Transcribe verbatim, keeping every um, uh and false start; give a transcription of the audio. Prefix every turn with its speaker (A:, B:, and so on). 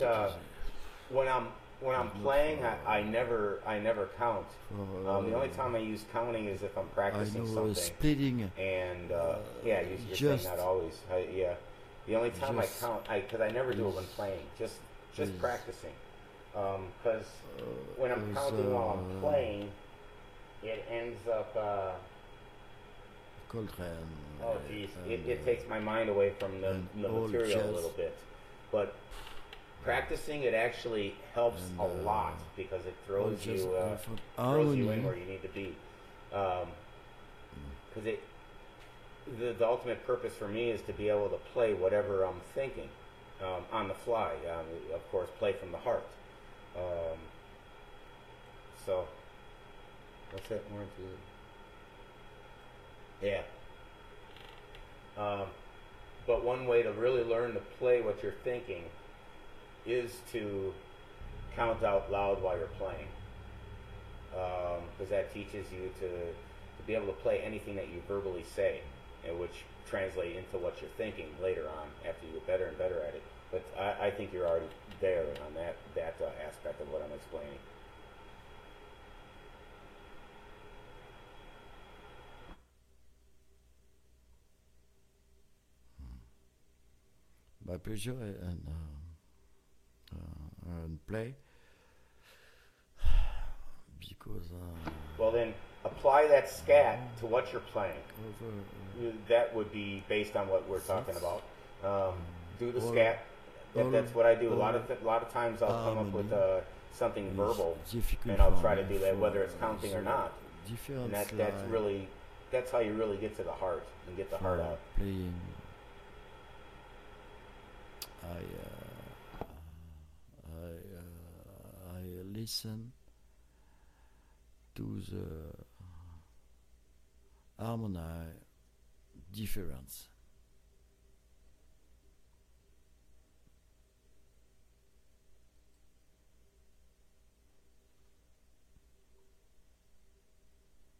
A: Uh, when I'm when I'm playing, I, I never I never count. Um, the only time I use counting is if I'm
B: I
A: practicing
B: know uh,
A: something.
B: splitting.
A: And uh, yeah, you, you're saying
B: Just,
A: not always. I, yeah, the only time I
B: just
A: count, I because I never do it when
B: is
A: playing, just just
B: is
A: practicing. Because when I'm
B: uh, is
A: counting while I'm
B: uh,
A: playing, it ends up. Uh,
B: Coltrane
A: oh, geez,
B: uh,
A: it,
B: and
A: it
B: uh,
A: takes my mind away from the,
B: and
A: the
B: all
A: material a
B: jazz
A: little bit. But practicing it actually helps
B: and
A: a lot
B: uh,
A: because it
B: all
A: throws
B: jazz
A: you uh,
B: uh, for
A: throws you in
B: harmony.
A: where you need to be. Because it the, the ultimate purpose for me is to be able to play whatever I'm thinking um, on the fly. Um, of course, play from the heart. Um, so what's that more into? Yeah. Um, but one way to really learn to play what you're thinking is to count out loud while you're playing, because that teaches you to, to be able to play anything that you verbally say, and which translate into what you're thinking later on after you get better and better at it. But I, I think you're already there on that that uh, aspect of what I'm explaining.
B: My pleasure and uh, uh, and play because uh,
A: Well, then apply that scat to what you're playing.
B: over
A: That would be based on what we're
B: uh,
A: talking about. Um, do the
B: all
A: scat. That,
B: all
A: that's what I do. A lot
B: all
A: of th- a lot of times I'll come up with
B: harmony
A: uh, something
B: is
A: verbal,
B: difficult
A: and I'll
B: for
A: try to
B: me
A: do that,
B: for
A: whether it's counting or
B: the
A: not. And
B: difference
A: that that's
B: line
A: really that's how you really get to the heart and get the heart
B: for
A: out.
B: playing. I uh, I uh, I listen to the harmony difference